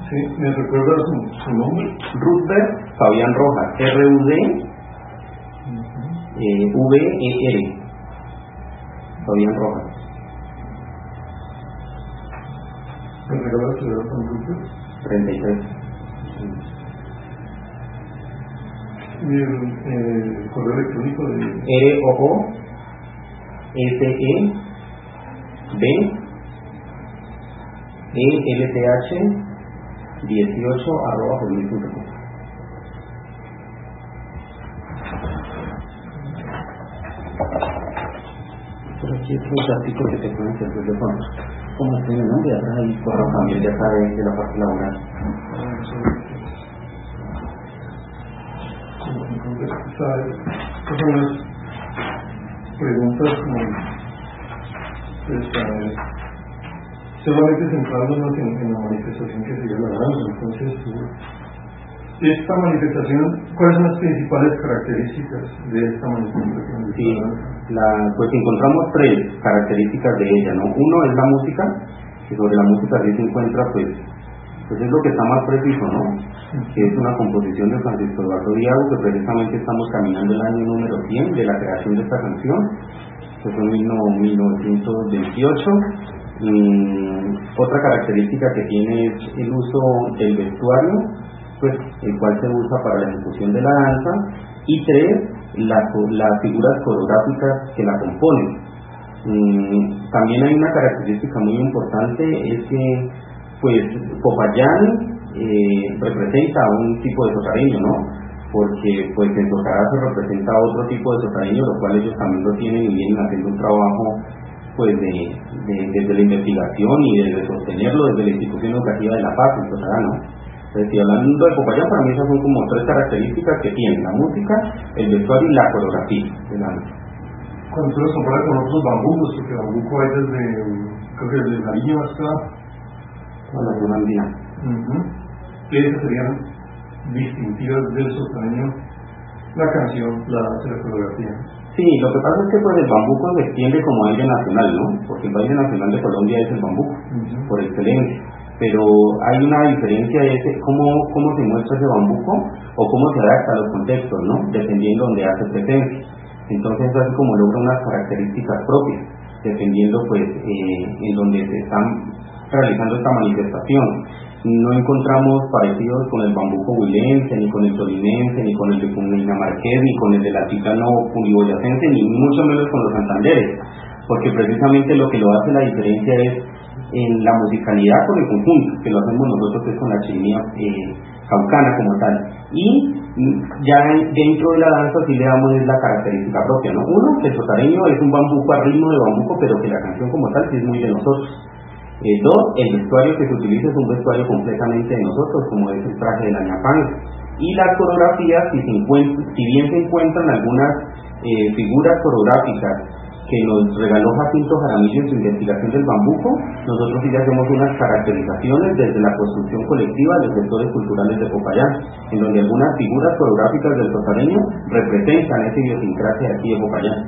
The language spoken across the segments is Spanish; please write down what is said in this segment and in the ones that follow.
Sí, ¿me recuerda su nombre? Rudber Fabián Rojas, R-U-D-V-E-R, Fabián Rojas. ¿Me recuerda su edad con Rupert? 33. ¿Y el correo electrónico de...? ROOSEBELTH18@hotmail.com. Pero aquí es un ratito que te pueden hacer de fondo. Como tiene el nombre atrás ahí, correo también ya sabes de la parte laboral. ¿Sabes? Son unas preguntas como solamente centrándonos en la manifestación que sería la danza. Entonces, esta manifestación, ¿cuáles son las principales características de esta manifestación? Sí, pues encontramos tres características de ella, ¿no? Uno es la música, que sobre la música sí se encuentra, pues es lo que está más preciso, ¿no? Que es una composición de Francisco Eduardo Diago, que precisamente estamos caminando el año número 100 de la creación de esta canción, que fue en 1928. Otra característica que tiene es el uso del vestuario, pues el cual se usa para la ejecución de la danza, y tres, las figuras coreográficas que la componen. También hay una característica muy importante, es que pues Popayán representa a un tipo de sotareño, ¿no? Porque pues en Sotarazzo representa a otro tipo de sotareño, lo cual ellos también lo tienen y vienen haciendo un trabajo pues desde la investigación y desde sostenerlo desde la institución educativa de La Paz en Sotará, ¿no? Entonces, si hablando de Popayán, para mí esas son como tres características que tienen: la música, el vestuario y la coreografía de la danza. Cuando tú lo comparas con otros bambucos, porque bambuco hay creo que desde Nariño hasta la zona andina. ¿Qué serían distintivas del sotareño? La canción, la danza y la coreografía. Sí, lo que pasa es que pues el bambuco se extiende como baile nacional, ¿no? Porque el baile nacional de Colombia es el bambuco, por excelencia. Pero hay una diferencia de cómo se muestra ese bambuco o cómo se adapta a los contextos, ¿no? Dependiendo donde hace presencia. Entonces así como logra unas características propias, dependiendo pues en donde se están realizando esta manifestación. No encontramos parecidos con el bambuco huilense, ni con el tolinense, ni con el de Cundinamarqués, ni con el del altiplano cundiboyacense, ni mucho menos con los santanderes, porque precisamente lo que lo hace la diferencia es en la musicalidad con el conjunto, que lo hacemos nosotros que es con la chirimía caucana como tal, y ya dentro de la danza sí le damos la característica propia, ¿no? Uno, que el sotareño es un bambuco a ritmo de bambuco, pero que la canción como tal sí es muy de nosotros. Dos, el vestuario que se utiliza es un vestuario completamente de nosotros, como es el traje de la ñapanga. Y las coreografías, si bien se encuentran algunas figuras coreográficas que nos regaló Jacinto Jaramillo en su investigación del bambuco, nosotros sí hacemos unas caracterizaciones desde la construcción colectiva de los sectores culturales de Popayán, en donde algunas figuras coreográficas del sotareño representan esa idiosincrasia aquí de Popayán.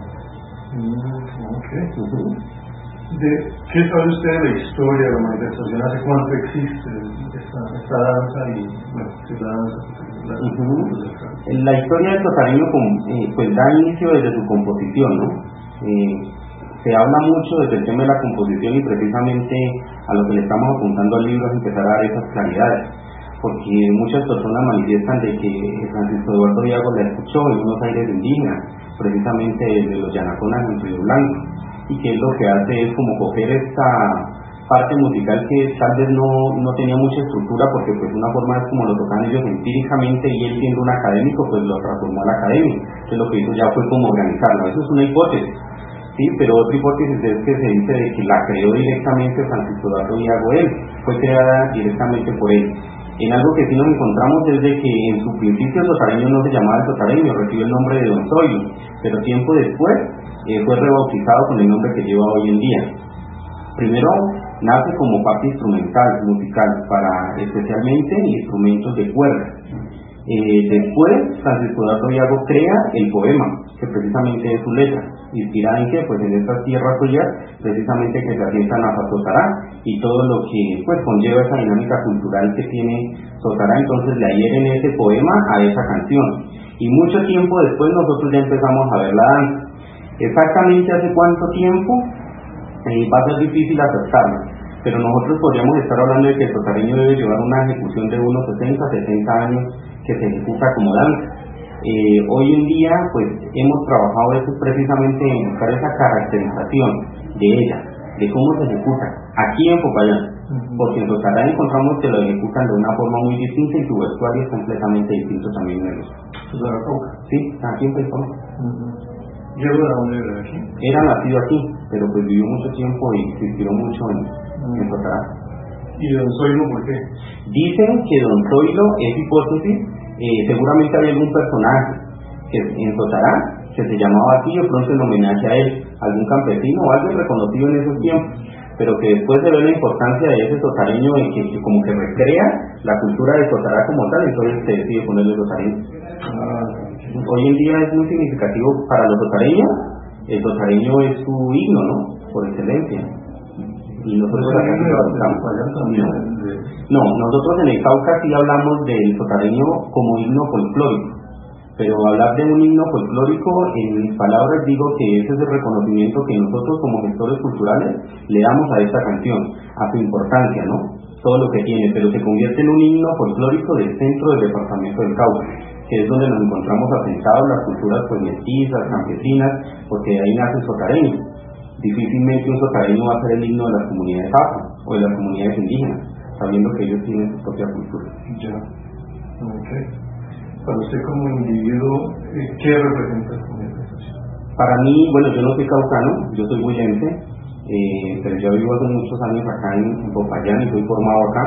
¿Qué sabe usted de la historia de la manifestación? ¿Hace cuánto existe esta danza? Y bueno, ¿qué es la danza? La historia del sotareño pues da inicio desde su composición, ¿no? Se habla mucho desde el tema de la composición y precisamente a lo que le estamos apuntando al libro es empezar a dar esas claridades, porque muchas personas manifiestan de que Francisco Eduardo Diago la escuchó en unos aires indígenas, precisamente de los Yanaconas en Río Blanco, y que lo que hace es como coger esta parte musical que tal vez no tenía mucha estructura, porque pues una forma es como lo tocan ellos empíricamente y él siendo un académico pues lo transformó a la academia, entonces lo que hizo ya fue como organizarlo. Eso es una hipótesis, ¿sí? Pero otra hipótesis es que se dice de que la creó directamente Francisco Eduardo Diago, él fue creada directamente por él. En algo que sí nos encontramos es de que en su principio el sotareño no se llamaba el sotareño, recibió el nombre de Don Zoilo, pero tiempo después fue rebautizado con el nombre que lleva hoy en día. Primero nace como parte instrumental, musical, para especialmente instrumentos de cuerda. Después Francisco Eduardo Diago crea el poema, que precisamente es su letra, inspirada en qué, pues en estas tierras suyas, precisamente que se asientan a Sotará y todo lo que pues conlleva esa dinámica cultural que tiene Sotará. Entonces le adhieren ese poema a esa canción, y mucho tiempo después nosotros ya empezamos a ver la danza. Exactamente hace cuánto tiempo va a ser difícil aceptarlo, pero nosotros podríamos estar hablando de que el sotareño debe llevar una ejecución de unos 60 años que se ejecuta como danza. Hoy en día pues hemos trabajado eso precisamente en buscar esa caracterización de ella, de cómo se ejecuta aquí en Popayán, porque en Sotará encontramos que lo ejecutan de una forma muy distinta y su vestuario es completamente distinto también de los. Sí, aquí en País. ¿Yo de dónde era aquí? Era nacido aquí, pero pues vivió mucho tiempo y se inspiró mucho en Sotará. ¿Y don Zoilo por qué? Dicen que don Zoilo es hipótesis. Seguramente había algún personaje que en Sotará que se llamaba así, o pronto en homenaje a él, algún campesino o alguien reconocido en esos tiempos, pero que después se ve la importancia de ese sotareño en que como que recrea la cultura de Sotará como tal, entonces se decide ponerle sotareño. Hoy en día es muy significativo para los sotareños, el sotareño es su himno, ¿no? Por excelencia. Y nosotros acá no, nosotros en el Cauca sí hablamos del sotareño como himno folclórico, pero hablar de un himno folclórico, en mis palabras digo que ese es el reconocimiento que nosotros como gestores culturales le damos a esta canción, a su importancia, ¿no? Todo lo que tiene, pero se convierte en un himno folclórico del centro del departamento del Cauca, que es donde nos encontramos asentados las culturas pues mestizas, campesinas, porque de ahí nace el sotareño. Difícilmente un sotareño va a ser el himno de las comunidades afro o de las comunidades indígenas, sabiendo que ellos tienen su propia cultura. Ya, ok. Para usted como individuo, ¿qué representa esta manifestación? Para mí, bueno, yo no soy caucano, yo soy huillense, pero yo vivo hace muchos años acá en Popayán y soy formado acá.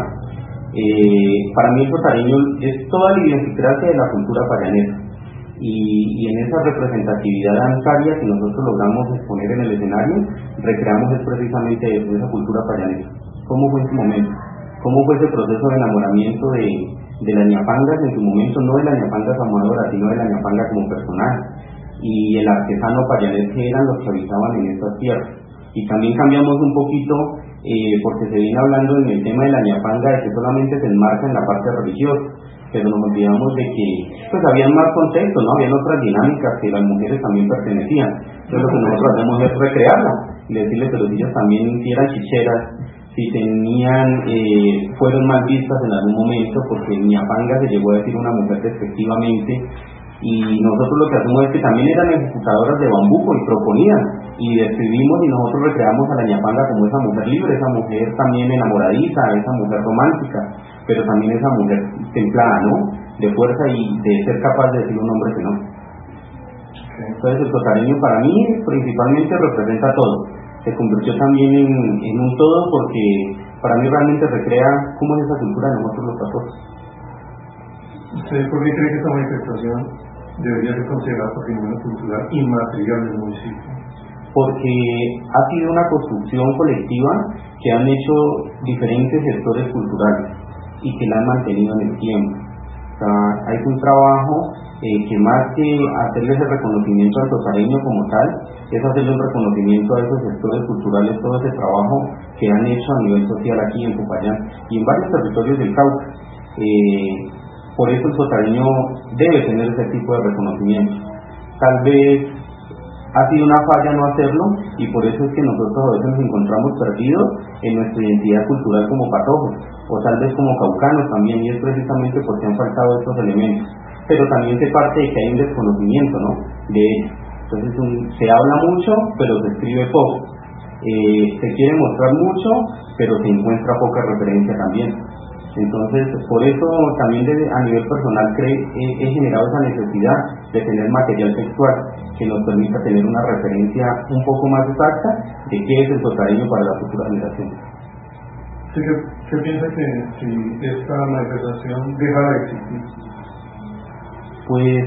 Para mí el sotareño es toda la idiosincrasia de la cultura payanesa, y en esa representatividad danzaria que nosotros logramos exponer en el escenario, recreamos es precisamente eso, esa cultura payanesa. ¿Cómo fue en su momento? ¿Cómo fue ese proceso de enamoramiento de las ñapangas en su momento? No de la ñapanga samoadora, sino de la ñapanga como personal, y el artesano payanés que eran los que habitaban en estas tierras. Y también cambiamos un poquito, porque se viene hablando en el tema de la ñapanga de que solamente se enmarca en la parte religiosa, pero nos olvidamos de que pues habían más contextos, ¿no? Habían otras dinámicas que las mujeres también pertenecían. Entonces lo que nosotros hacemos es recrearla y decirles que los ellas también si eran chicheras, si tenían, fueron mal vistas en algún momento, porque ñapanga se llegó a decir una mujer despectivamente, y nosotros lo que hacemos es que también eran ejecutadoras de bambuco y proponían, y describimos y nosotros recreamos a la ñapanga como esa mujer libre, esa mujer también enamoradiza, esa mujer romántica, pero también esa mujer templada, ¿no? De fuerza y de ser capaz de decir un hombre que no. Entonces el sotareño para mí principalmente representa todo, se convirtió también en un todo, porque para mí realmente recrea cómo es esa cultura de nosotros los católicos. ¿Usted por qué cree que esta manifestación debería ser considerada patrimonio cultural inmaterial del municipio? Porque ha sido una construcción colectiva que han hecho diferentes sectores culturales y que la han mantenido en el tiempo. O sea, hay un trabajo que más que hacerle ese reconocimiento al sotareño como tal, es hacerle un reconocimiento a esos sectores culturales, todo ese trabajo que han hecho a nivel social aquí en Popayán y en varios territorios del Cauca. Por eso el sotareño debe tener ese tipo de reconocimiento. Tal vez ha sido una falla no hacerlo, y por eso es que nosotros a veces nos encontramos perdidos en nuestra identidad cultural como patojos, o tal vez como caucanos también, y es precisamente porque han faltado estos elementos. Pero también se parte de que hay un desconocimiento, ¿no?, de ello. Entonces se habla mucho, pero se escribe poco. Se quiere mostrar mucho, pero se encuentra poca referencia también. Entonces, por eso también a nivel personal he generado esa necesidad de tener material textual que nos permita tener una referencia un poco más exacta de qué es el sotareño para la futura generación. ¿Qué piensa que si esta manifestación dejara de existir? Pues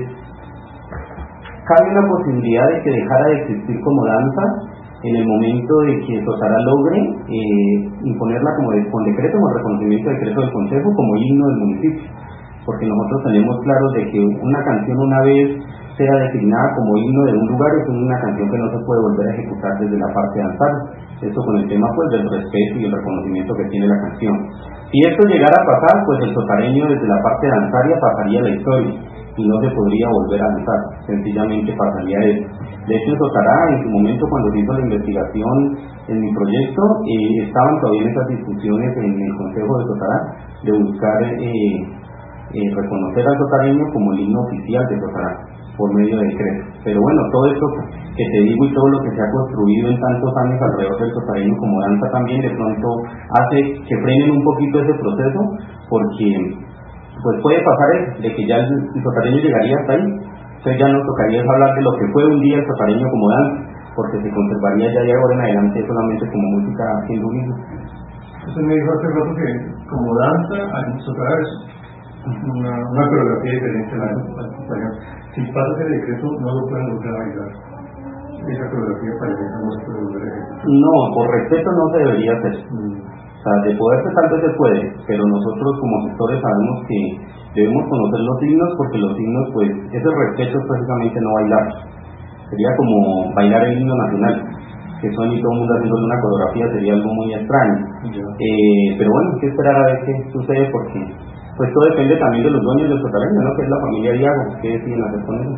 cabe una posibilidad de que dejara de existir como danza en el momento de que Sotará logre imponerla con decreto, con reconocimiento de decreto del Consejo como himno del municipio, porque nosotros tenemos claro de que una canción una vez sea designada como himno de un lugar, es una canción que no se puede volver a ejecutar desde la parte danzante. Esto con el tema pues del respeto y el reconocimiento que tiene la canción. Si esto llegara a pasar, pues el sotareño desde la parte danzaria pasaría a la historia y no se podría volver a danzar, sencillamente pasaría eso. De hecho, en Sotará, en su momento cuando se hizo la investigación en mi proyecto, estaban todavía en esas discusiones en el Consejo de Sotará de buscar reconocer al sotareño como el himno oficial de Sotará por medio de decreto. Pero bueno, todo esto que te digo y todo lo que se ha construido en tantos años alrededor del sotareño como danza también de pronto hace que frenen un poquito ese proceso, porque pues puede pasar eso, de que ya el sotareño llegaría hasta ahí. Entonces ya nos tocaría hablar de lo que fue un día el sotareño como danza, porque se conservaría ya de ahora en adelante solamente como música hinduista. Usted me dijo hace rato que como danza al Sotará es una coreografía diferente a la acompañar. Si pasa ese decreto no lo pueden volver a bailar. Esa coreografía parece que no se puede volver a ejecutar. No, por respeto no se debería hacer. O sea, de poderse tal vez se puede, pero nosotros como gestores sabemos que debemos conocer los himnos, porque los himnos, pues, ese respeto es precisamente no bailar. Sería como bailar el himno nacional, que son y todo el mundo haciendo una coreografía, sería algo muy extraño. Pero bueno, hay que esperar a ver qué sucede, porque pues todo depende también de los dueños del sotareño, ¿no? Que es la familia Diago, que deciden hacer con eso.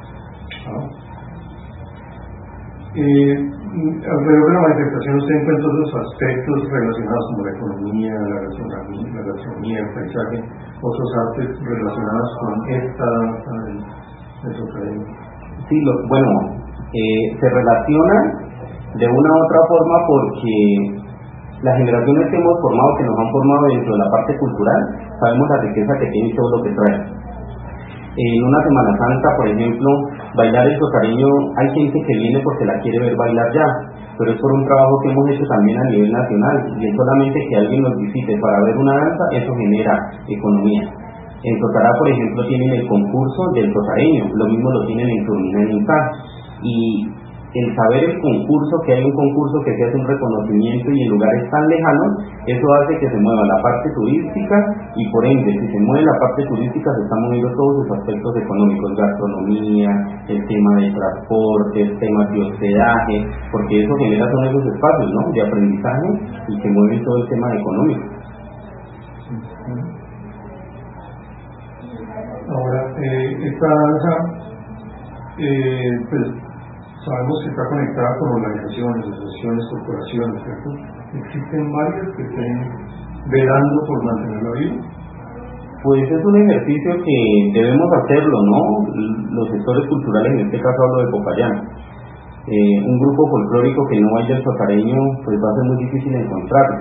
Alrededor de la manifestación usted encuentra otros aspectos relacionados como la economía, la gastronomía, el paisaje, otros artes relacionados con esta danza del sotareño. Sí, bueno, se relaciona de una u otra forma porque las generaciones que hemos formado, que nos han formado dentro de la parte cultural, sabemos la riqueza que tiene todo lo que trae. En una Semana Santa, por ejemplo, bailar el sotareño, hay gente que viene porque la quiere ver bailar ya, pero es por un trabajo que hemos hecho también a nivel nacional, y es solamente que alguien nos visite para ver una danza, eso genera economía. En Sotará, por ejemplo, tienen el concurso del sotareño, lo mismo lo tienen en Turbina y en Inca, y el saber el concurso, que hay un concurso que se hace un reconocimiento y en lugares tan lejanos, eso hace que se mueva la parte turística y por ende, si se mueve la parte turística, se están moviendo todos los aspectos económicos, gastronomía, el tema de transporte, el tema de hospedaje, porque eso genera son esos espacios, ¿no?, de aprendizaje y que mueven todo el tema económico. Ahora, esta danza, pues, sabemos que está conectada con organizaciones, asociaciones, corporaciones, ¿cierto? ¿Existen varias que estén velando por mantenerla viva? Pues es un ejercicio que debemos hacerlo, ¿no? Los sectores culturales, en este caso hablo de Popayán. Un grupo folclórico que no vaya el sotareño, pues va a ser muy difícil encontrarlo.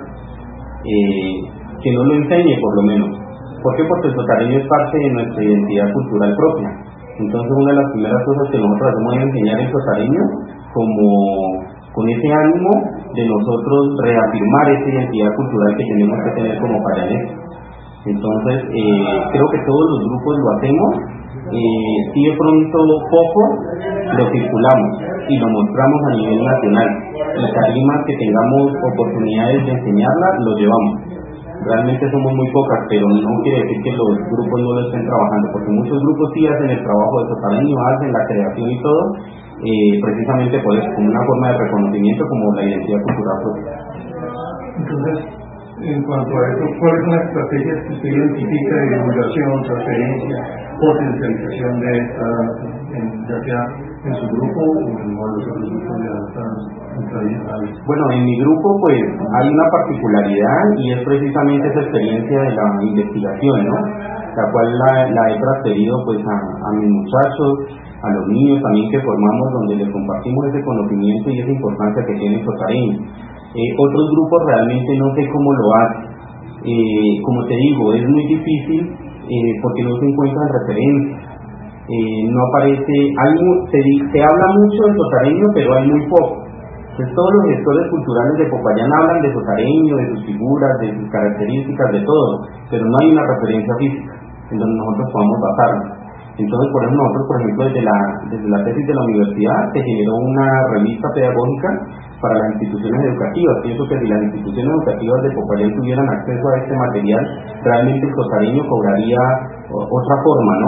Que no lo enseñe, por lo menos. ¿Por qué? Porque el sotareño es parte de nuestra identidad cultural propia. Entonces una de las primeras cosas que nosotros hacemos es enseñar el sotareño como con ese ánimo de nosotros reafirmar esa identidad cultural que tenemos que tener como payaneses. Entonces creo que todos los grupos lo hacemos, si de pronto poco lo circulamos y lo mostramos a nivel nacional, y tarimas que tengamos oportunidades de enseñarla, lo llevamos. Realmente somos muy pocas, pero no quiere decir que los grupos no lo estén trabajando, porque muchos grupos sí hacen el trabajo de sotareño, hacen la creación y todo, precisamente por eso, como una forma de reconocimiento, como la identidad cultural propia. Entonces, en cuanto a eso, ¿cuáles son las estrategias que usted identifica de divulgación, transferencia, potencialización de esta, ya sea en su grupo o en los otros grupos de danza tradicionales? Bueno, en mi grupo pues hay una particularidad y es precisamente esa experiencia de la investigación, ¿no? La cual la he transferido pues a mis muchachos, a los niños también que formamos, donde les compartimos ese conocimiento y esa importancia que tiene el sotareño. Otros grupos realmente no sé cómo lo hacen. Como te digo, es muy difícil porque no se encuentran referencias. No aparece, se habla mucho del sotareño, pero hay muy poco. Entonces todos los gestores culturales de Popayán hablan de sotareño, de sus figuras, de sus características, de todo, pero no hay una referencia física en donde nosotros podamos basarnos. Entonces, por ejemplo, nosotros, por ejemplo, desde la tesis de la universidad se generó una revista pedagógica para las instituciones educativas. Pienso que si las instituciones educativas de Popayán tuvieran acceso a este material, realmente el sotareño cobraría otra forma, ¿no?,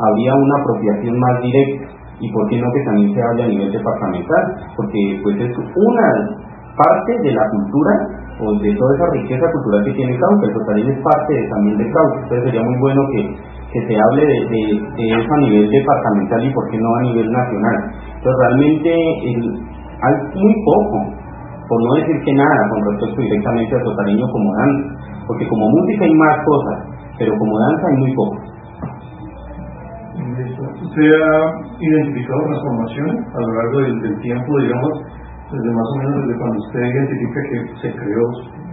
habría una apropiación más directa, y por qué no que también se hable a nivel departamental, porque pues es una parte de la cultura o de toda esa riqueza cultural que tiene Cauca. El sotareño es parte también de Cauca, entonces sería muy bueno que se hable de eso a nivel departamental y por qué no a nivel nacional. Entonces realmente hay muy poco, por no decir que nada, con respecto directamente al sotareño como danza, porque como música hay más cosas, pero como danza hay muy poco. ¿Usted ha identificado transformaciones a lo largo del tiempo, digamos, desde más o menos desde cuando usted identifica que se creó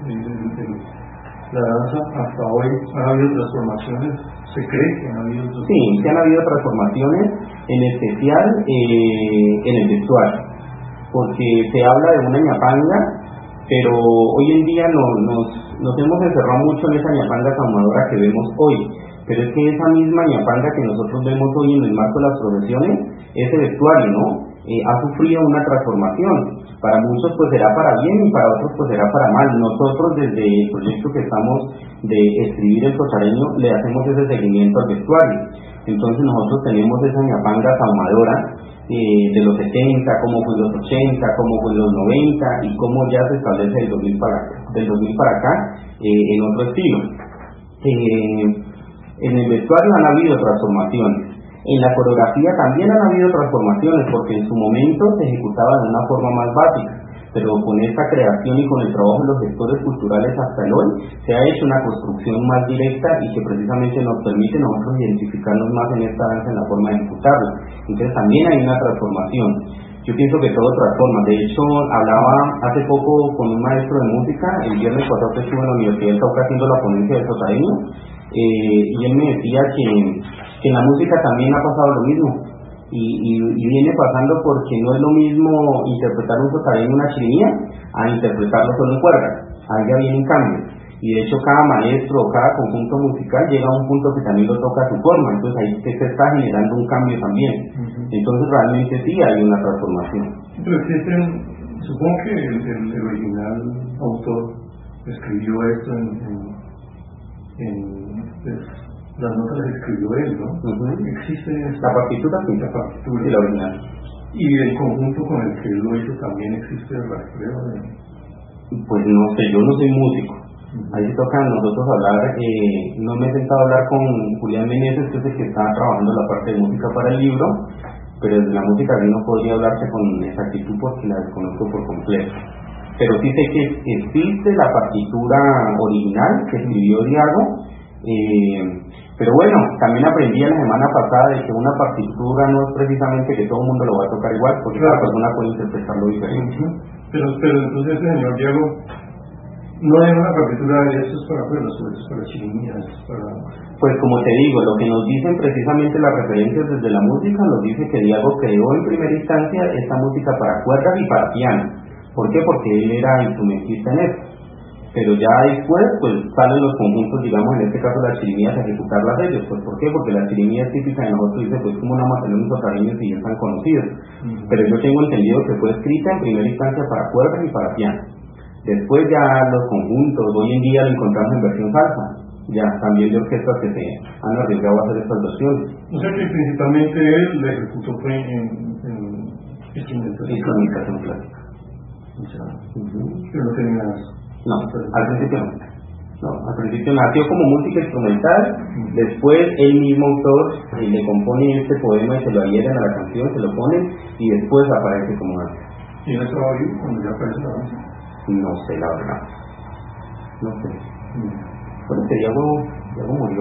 la danza hasta hoy? ¿Ha habido transformaciones? ¿Se cree que han habido transformaciones? Sí, sí han habido transformaciones, en especial en el vestuario, porque se habla de una ñapanga, pero hoy en día nos hemos encerrado mucho en esa ñapanga saumadora que vemos hoy. Pero es que esa misma ñapanga que nosotros vemos hoy en el marco de las profesiones, ese vestuario, ¿no? Ha sufrido una transformación. Para muchos pues será para bien y para otros pues será para mal. Nosotros desde el proyecto que estamos de escribir el sotareño le hacemos ese seguimiento al vestuario. Entonces nosotros tenemos esa ñapanga saumadora de los 70, como fue en los 80, como fue en los 90 y cómo ya se establece del 2000 para acá en otro estilo. En el vestuario han habido transformaciones, en la coreografía también han habido transformaciones, porque en su momento se ejecutaba de una forma más básica, pero con esta creación y con el trabajo de los gestores culturales hasta el hoy, se ha hecho una construcción más directa y que precisamente nos permite nosotros identificarnos más en esta danza, en la forma de ejecutarla. Entonces también hay una transformación. Yo pienso que todo transforma. De hecho, hablaba hace poco con un maestro de música, el viernes pasado que estuve en la Universidad del Cauca haciendo la ponencia del sotareño, y él me decía que en la música también ha pasado lo mismo, y viene pasando porque no es lo mismo interpretar un sotareño, una chirimía, a interpretarlo solo en cuerda. Ahí ya viene un cambio, y de hecho cada maestro o cada conjunto musical llega a un punto que también lo toca a su forma, entonces ahí se está generando un cambio también. Entonces realmente sí hay una transformación. Pero existen, supongo que el original autor escribió esto las notas las escribió él, ¿no? Existe la partitura, sí, la partitura y la original. Y el conjunto con el que él lo hizo también existe el rastreo de... Pues no sé, yo no soy músico. Ahí toca a nosotros hablar, no me he sentado a hablar con Julián Meneses, que es el que está trabajando la parte de música para el libro, pero desde la música yo no podría hablarse con exactitud porque la desconozco por completo. Pero sí sé que existe la partitura original que escribió Diago, pero bueno, también aprendí la semana pasada de que una partitura no es precisamente que todo el mundo lo va a tocar igual, porque cada persona puede interpretarlo diferente. Pero entonces el señor Diego no hay una partitura de esto es para cuerdas, esto es para chirimías, para... Pues como te digo, lo que nos dicen precisamente las referencias desde la música, nos dice que Diego creó en primera instancia esta música para cuerdas y para piano. ¿Por qué? Porque él era instrumentista en eso. Pero ya después pues salen los conjuntos, digamos en este caso las chirimías, a ejecutarlas ellos. Pues ¿por qué? Porque la chirimía es típica de nosotros, dice pues como una materia de sotareños y ya están conocidos. Pero yo tengo entendido que fue escrita en primera instancia para cuerdas y para piano. Después ya los conjuntos, hoy en día lo encontramos en versión salsa, ya también de orquestas que se han arriesgado a hacer estas versiones. O sea que principalmente él la ejecutó fue en instrumentación clásica. O sea, pero no tenía... No, al principio no. No, al principio nació como música instrumental, después el mismo autor le compone este poema y se lo adhieren a la canción, se lo ponen y después aparece como danza. ¿Y él estaba vivo cuando ya aparece la danza? No sé, la verdad. No sé. Bueno, que Diego murió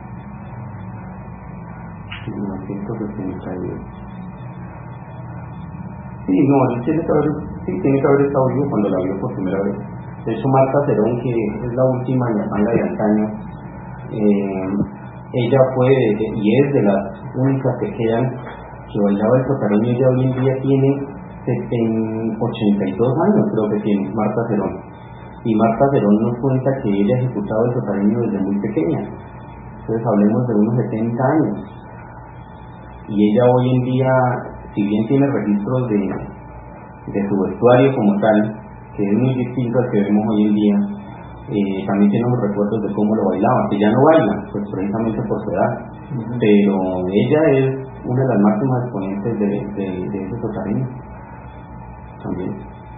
en 1962. Sí, no, él tiene que haber estado vivo cuando la vio por primera vez. De hecho, Marta Cerón, que es la última ñapanga de antaño, ella fue y es de las únicas que quedan que bailaba el sotareño. Ella hoy en día tiene 82 años, creo que tiene Marta Cerón. Y Marta Cerón nos cuenta que ella ha ejecutado el sotareño desde muy pequeña. Entonces hablemos de unos 70 años. Y ella hoy en día, si bien tiene registros de su vestuario como tal, que es muy distinto al que vemos hoy en día, también tenemos recuerdos de cómo lo bailaba, que ya no baila, pues precisamente por su edad, pero ella es una de las máximas exponentes de ese sotareño también.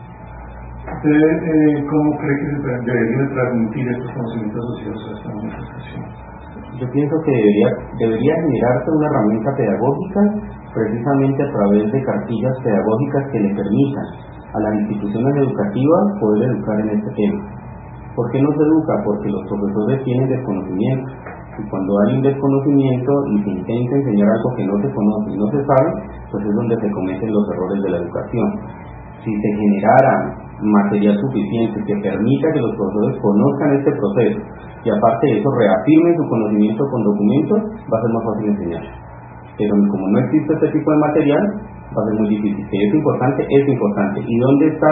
¿Usted cómo cree que se debería transmitir estos conocimientos asociados a esta manifestación? Yo pienso que debería generarse una herramienta pedagógica precisamente a través de cartillas pedagógicas que le permitan a las instituciones educativas poder educar en este tema. ¿Por qué no se educa? Porque los profesores tienen desconocimiento, y cuando hay un desconocimiento y se intenta enseñar algo que no se conoce y no se sabe, pues es donde se cometen los errores de la educación. Si se generara material suficiente que permita que los profesores conozcan este proceso y aparte de eso reafirmen su conocimiento con documentos, va a ser más fácil enseñar. Pero como no existe este tipo de material, va a ser muy difícil. Que es importante, es importante. ¿Y dónde está,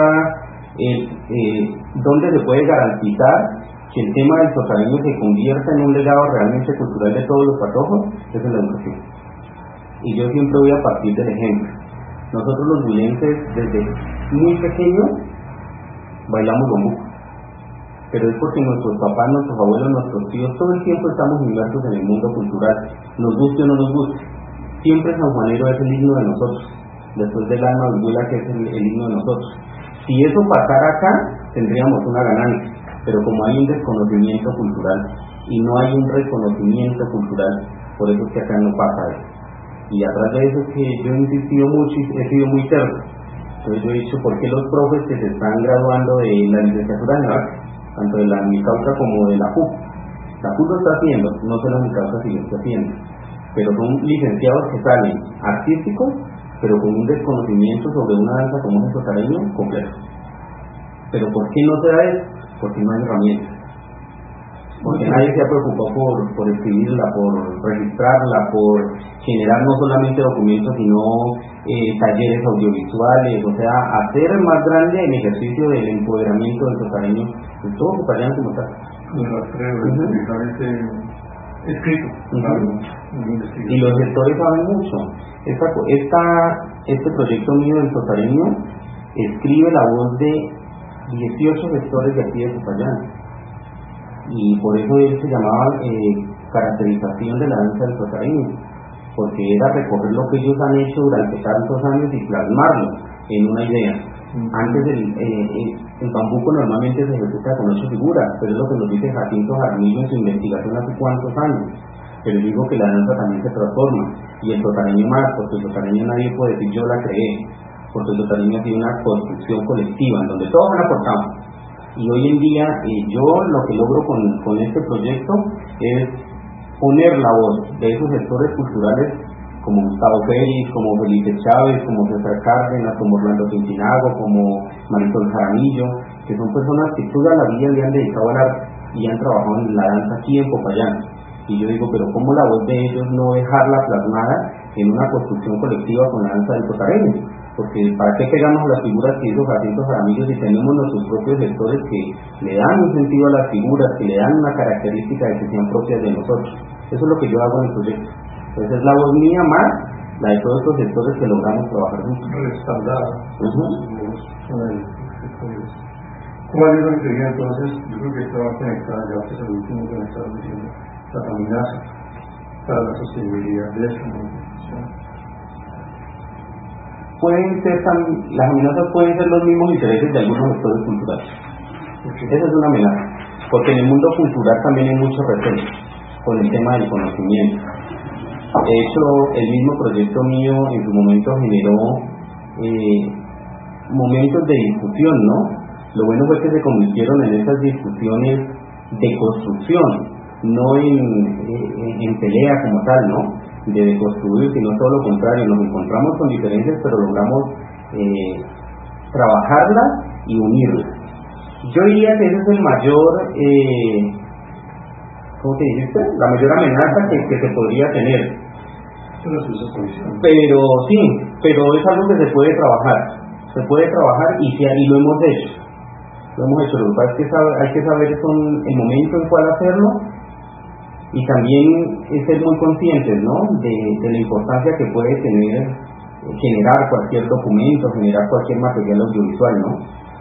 dónde se puede garantizar que el tema del sotareño se convierta en un legado realmente cultural de todos los patojos? Es en la educación. Y yo siempre voy a partir del ejemplo. Nosotros los huilenses desde muy pequeños bailamos bambuco, pero es porque nuestros papás, nuestros abuelos, nuestros tíos todo el tiempo estamos inmersos en el mundo cultural, nos guste o no nos guste. Siempre San Juanero es el himno de nosotros, después del alma de Huila, que es el himno de nosotros. Si eso pasara acá, tendríamos una ganancia, pero como hay un desconocimiento cultural y no hay un reconocimiento cultural, por eso es que acá no pasa eso. Y atrás de eso es que yo he insistido mucho y he sido muy terco. Entonces yo he dicho, ¿por qué los profes que se están graduando de la licenciatura en arte, tanto de la Unicauca como de la FUC? La FUC lo está haciendo, no solo la Unicauca sí lo está haciendo, pero son licenciados que salen artísticos, pero con un desconocimiento sobre una danza como es el sotareño completo. Pero ¿por qué no se da eso? Porque no hay herramientas. Porque nadie se ha preocupado por escribirla, por registrarla, por generar no solamente documentos, sino talleres audiovisuales, o sea, hacer más grande el ejercicio del empoderamiento del sotareño de todo su país como tal. Escrito. Y los gestores saben mucho. Este proyecto mío del sotareño escribe la voz de 18 gestores de aquí de Popayán. Y por eso él se llamaba caracterización de la danza del sotareño, porque era recoger lo que ellos han hecho durante tantos años y plasmarlo en una idea. Antes el bambuco normalmente se ejecuta con 8 figuras, pero es lo que nos dice Jacinto Jaramillo en su investigación hace cuántos años. Pero yo digo que la danza también se transforma, y el sotareño más, porque el sotareño nadie puede decir yo la creé, porque el sotareño tiene una construcción colectiva en donde todos han aportado. Y hoy en día yo lo que logro con este proyecto es poner la voz de esos sectores culturales como Gustavo Félix, como Felipe Chávez, como César Cárdenas, como Orlando Quintinago, como Marisol Jaramillo, que son personas que toda la vida le han dedicado al arte y han trabajado en la danza aquí en Popayán. Y yo digo, pero ¿cómo la voz de ellos no dejarla plasmada en una construcción colectiva con la danza del sotareño? Porque ¿para qué pegamos las figuras que hizo Jacinto Jaramillo si tenemos nuestros propios sectores que le dan un sentido a las figuras, que le dan una característica de que sean propias de nosotros? Eso es lo que yo hago en el proyecto. Entonces es la voz mía más la de todos estos sectores que logramos trabajar juntos. Respaldada. ¿Cuál es la teoría entonces? Yo creo que estaba conectada ya hasta el último que me estaba diciendo, la amenaza para la sostenibilidad de esta manifestación. Las amenazas pueden ser los mismos intereses de algunos sectores culturales. Esa es una amenaza, porque en el mundo cultural también hay mucho recelo con el tema del conocimiento. De hecho, el mismo proyecto mío en su momento generó momentos de discusión, ¿no? Lo bueno fue que se convirtieron en esas discusiones de construcción, no en pelea como tal, ¿no? De construir, sino todo lo contrario. Nos encontramos con diferencias, pero logramos trabajarlas y unirlas. Yo diría que ese es el mayor, ¿cómo te dijiste? La mayor amenaza que se podría tener. Pero sí, pero es algo que se puede trabajar y lo hemos hecho. Lo que pasa es que hay que saber el momento en cual hacerlo. Y también ser muy conscientes, ¿no? de la importancia que puede tener generar cualquier documento, generar cualquier material audiovisual, ¿no?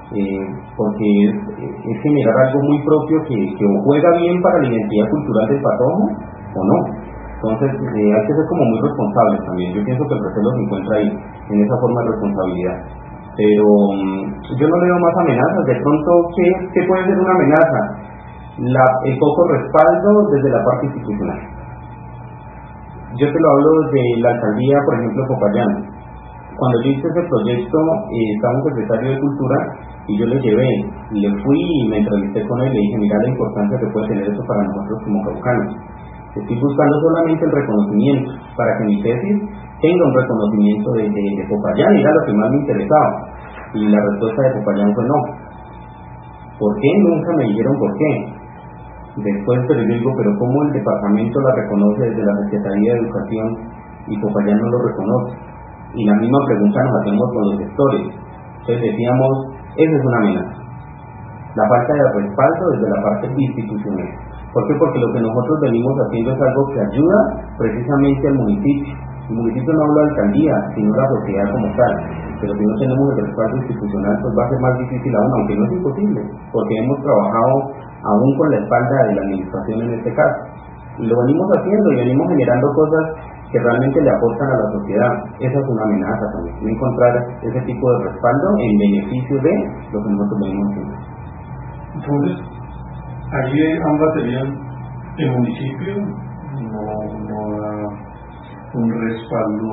porque es generar algo muy propio que o juega bien para la identidad cultural del patojo o no. Entonces hay que ser como muy responsables también. Yo pienso que el recelo se encuentra ahí, en esa forma de responsabilidad. Pero yo no le veo más amenazas. De pronto, ¿qué puede ser una amenaza? El poco respaldo desde la parte institucional. Yo te lo hablo de la alcaldía, por ejemplo, de Popayán. Cuando yo hice ese proyecto, estaba un secretario de Cultura y yo le fui y me entrevisté con él y le dije, mira la importancia que puede tener eso para nosotros como caucanos. Estoy buscando solamente el reconocimiento para que mi tesis tenga un reconocimiento de Popayán, y era lo que más me interesaba. Y la respuesta de Popayán fue no. ¿Por qué? Nunca me dijeron por qué. Después, pero yo digo, pero ¿cómo el departamento la reconoce desde la Secretaría de Educación y Popayán no lo reconoce? Y la misma pregunta nos hacemos con los sectores. Entonces decíamos, esa es una amenaza. La falta de respaldo desde la parte institucional. ¿Por qué? Porque lo que nosotros venimos haciendo es algo que ayuda precisamente al municipio. El municipio no habla de alcaldía, sino la sociedad como tal. Pero si no tenemos el respaldo institucional, pues va a ser más difícil aún, aunque no es imposible, porque hemos trabajado aún con la espalda de la administración en este caso. Y lo venimos haciendo y venimos generando cosas que realmente le aportan a la sociedad. Esa es una amenaza también, no encontrar ese tipo de respaldo en beneficio de lo que nosotros venimos haciendo. Entonces, allí ambas serían el municipio, no da un respaldo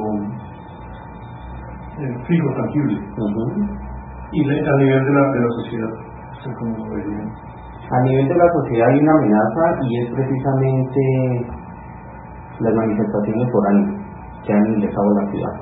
fijo, tangible. Y a nivel de la sociedad, ¿cómo lo verían? A nivel de la sociedad hay una amenaza y es precisamente las manifestaciones foráneas que han ingresado a la ciudad.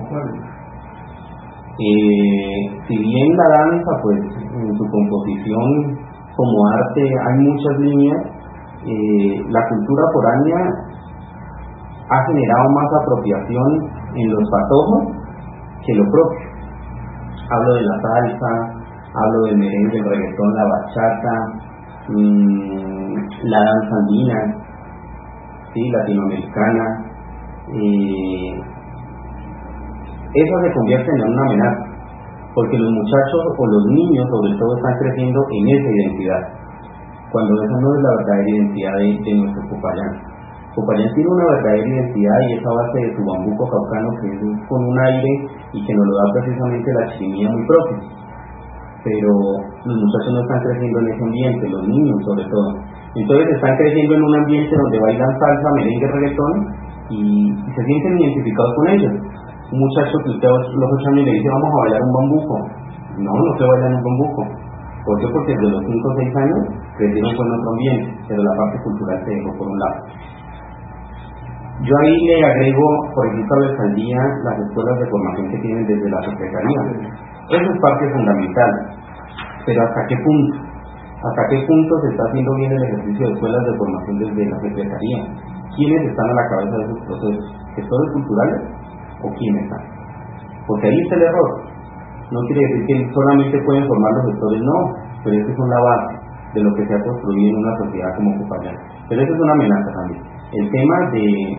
Si bien la danza, pues en su composición como arte hay muchas líneas, la cultura foránea ha generado más apropiación en los patojos que lo propio. Hablo de la salsa, hablo del merengue, el reggaetón, la bachata, la danza andina, ¿sí? Latinoamericana. Esas se convierten en una amenaza, porque los muchachos o los niños sobre todo están creciendo en esa identidad, cuando esa no es la verdadera identidad de nuestro Popayán. Popayán tiene una verdadera identidad y esa base de su bambuco caucano que es con un aire y que nos lo da precisamente la chirimía muy propia. Pero los muchachos no están creciendo en ese ambiente, los niños sobre todo. Entonces están creciendo en un ambiente donde bailan salsa, merengue, reggaetón y se sienten identificados con ellos. Un muchacho que usted a los 8 años le dice vamos a bailar un bambuco, no se baila en un bambuco. ¿Por qué? Porque desde los 5 o 6 años crecieron con otro ambiente, pero la parte cultural se dejó por un lado. Yo ahí le agrego, por ejemplo, a la alcaldía las escuelas de formación que tienen desde la Secretaría. Eso es parte fundamental, pero ¿hasta qué punto? ¿Hasta qué punto se está haciendo bien el ejercicio de escuelas de formación desde la Secretaría? ¿Quiénes están a la cabeza de esos procesos? ¿Gestores culturales o quiénes están? Porque ahí está el error. No quiere decir que solamente pueden formar los gestores, no, pero esas son la base de lo que se ha construido en una sociedad como Popayán. Pero eso es una amenaza también. El tema de